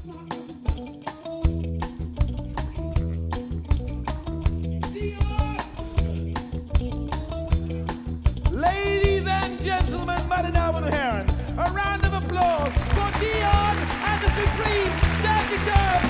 Ladies and gentlemen, madam and herren, a round of applause for Dion and the Supreme Dirty Terms.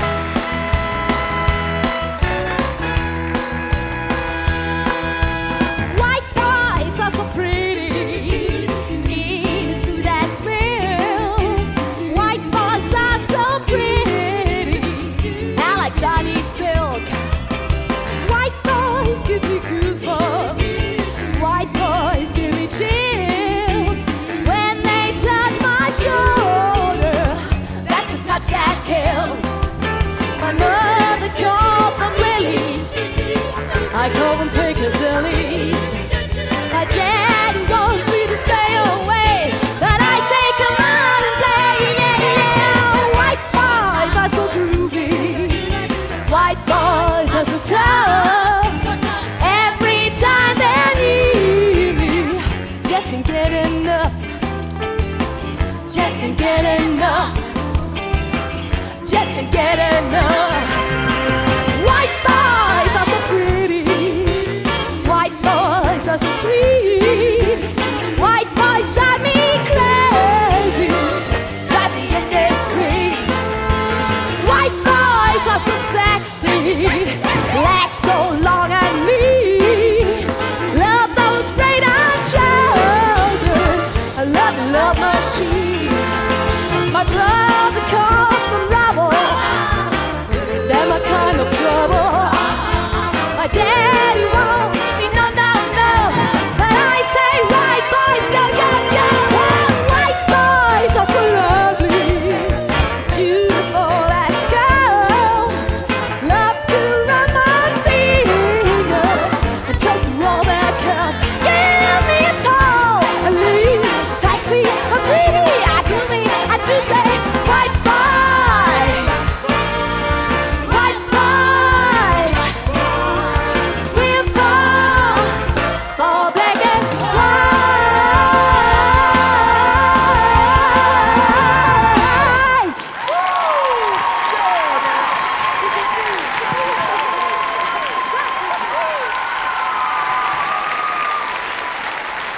White boys are so pretty, skin is smooth as milk. White boys are so pretty, I like Chinese silk. White boys give me goosebumps. White boys give me chills when they touch my shoulder. That's a touch that kills. My mother called them lilies, I call them Piccadillys. My dad wants me to stay away, but I say come on and play, yeah, yeah. White boys are so groovy, white boys are so tough. Every time they're near me, just can't get enough. Just can't get enough. Just can't get enough. White boys are so pretty. White boys are so sweet. White boys drive me crazy, drive me indiscreet. White boys are so sexy, legs so long and lean. Love those braid-on trousers, I love the love machine. My blood